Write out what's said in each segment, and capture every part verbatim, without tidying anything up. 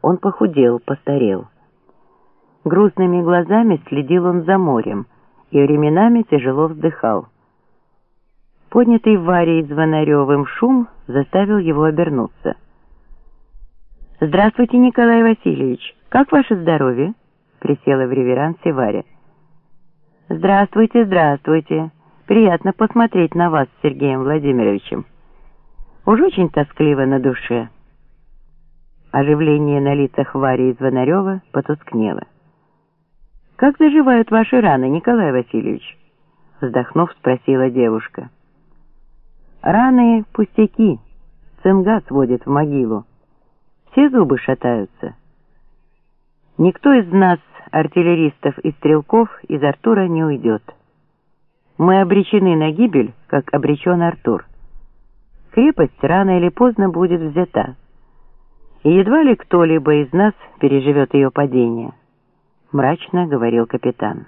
Он похудел, постарел. Грустными глазами следил он за морем и временами тяжело вздыхал. Поднятый Варей Звонаревым шум заставил его обернуться. «Здравствуйте, Николай Васильевич! Как ваше здоровье?» — присела в реверансе Варя. «Здравствуйте, здравствуйте! Приятно посмотреть на вас с Сергеем Владимировичем. Уж очень тоскливо на душе». Оживление на лицах Вари и Звонарева потускнело. «Как заживают ваши раны, Николай Васильевич?» Вздохнув, спросила девушка. «Раны пустяки, цинга сводит в могилу. Все зубы шатаются. Никто из нас, артиллеристов и стрелков, из Артура не уйдет. Мы обречены на гибель, как обречен Артур. Крепость рано или поздно будет взята, и едва ли кто-либо из нас переживет ее падение», — мрачно говорил капитан.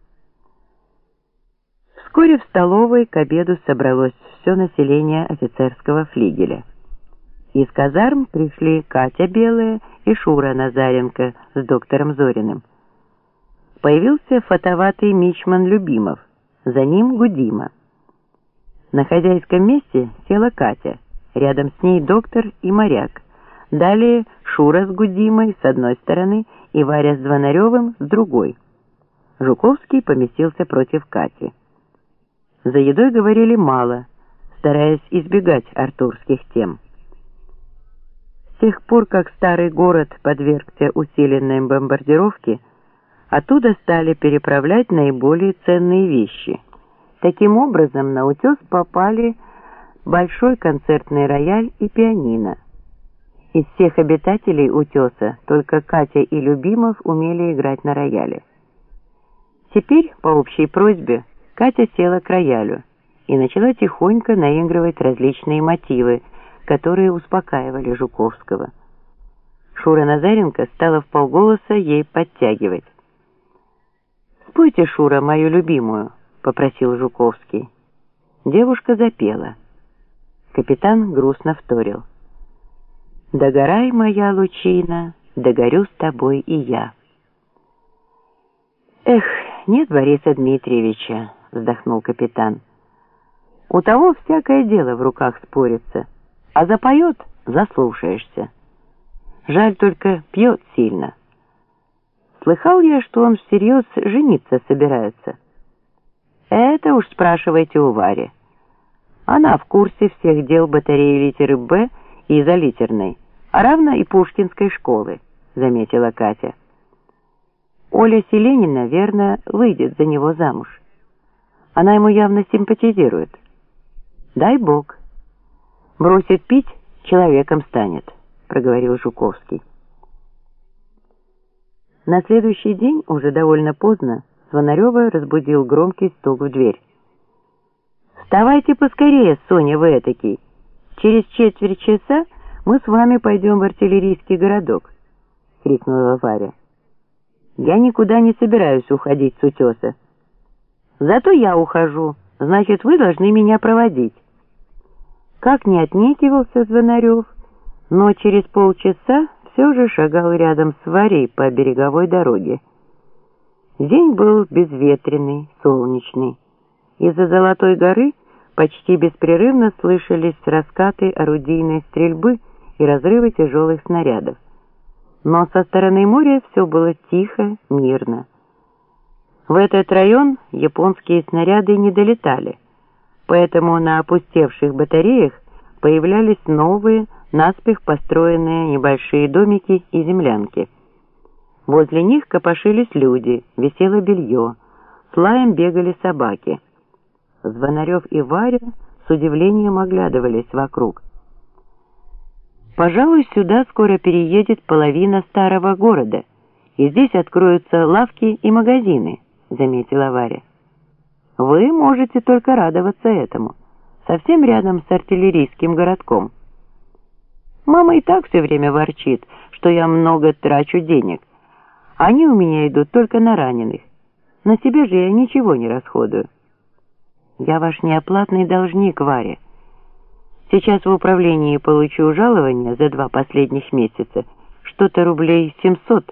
Вскоре в столовой к обеду собралось все население офицерского флигеля. Из казарм пришли Катя Белая и Шура Назаренко с доктором Зориным. Появился фотоватый мичман Любимов, за ним Гудима. На хозяйском месте села Катя, рядом с ней доктор и моряк. Далее Шура с Гудимой с одной стороны и Варя с Звонаревым с другой. Жуковский поместился против Кати. За едой говорили мало, стараясь избегать артурских тем. С тех пор, как старый город подвергся усиленной бомбардировке, оттуда стали переправлять наиболее ценные вещи. Таким образом, на утес попали большой концертный рояль и пианино. Из всех обитателей утеса только Катя и Любимов умели играть на рояле. Теперь, по общей просьбе, Катя села к роялю и начала тихонько наигрывать различные мотивы, которые успокаивали Жуковского. Шура Назаренко стала вполголоса ей подтягивать. «Спойте, Шура, мою любимую», — попросил Жуковский. Девушка запела. Капитан грустно вторил. «Догорай, моя лучина, догорю с тобой и я». «Эх, нет Бориса Дмитриевича», — вздохнул капитан. «У того всякое дело в руках спорится, а запоет — заслушаешься. Жаль только, пьет сильно. Слыхал я, что он всерьез жениться собирается». «Это уж спрашивайте у Вари. Она в курсе всех дел батареи литеры «Б» и изолитерной, а равно и Пушкинской школы», — заметила Катя. «Оля Селенина, верно, выйдет за него замуж. Она ему явно симпатизирует. Дай бог. Бросит пить, человеком станет», — проговорил Жуковский. На следующий день, уже довольно поздно, Звонарева разбудил громкий стук в дверь. «Вставайте поскорее, Соня, вы этакий. Через четверть часа мы с вами пойдем в артиллерийский городок», — крикнула Варя. «Я никуда не собираюсь уходить с утеса». «Зато я ухожу, значит, вы должны меня проводить». Как не отнекивался Звонарев, но через полчаса все же шагал рядом с Варей по береговой дороге. День был безветренный, солнечный. Из-за Золотой горы почти беспрерывно слышались раскаты орудийной стрельбы и разрывы тяжелых снарядов. Но со стороны моря все было тихо, мирно. В этот район японские снаряды не долетали, поэтому на опустевших батареях появлялись новые, наспех построенные небольшие домики и землянки. Возле них копошились люди, висело белье, с лаем бегали собаки. Звонарев и Варя с удивлением оглядывались вокруг. «Пожалуй, сюда скоро переедет половина старого города, и здесь откроются лавки и магазины», — заметила Варя. «Вы можете только радоваться этому, совсем рядом с артиллерийским городком. Мама и так все время ворчит, что я много трачу денег. Они у меня идут только на раненых. На себе же я ничего не расходую». «Я ваш неоплатный должник, Варя. Сейчас в управлении получу жалование за два последних месяца, что-то рублей семьсот.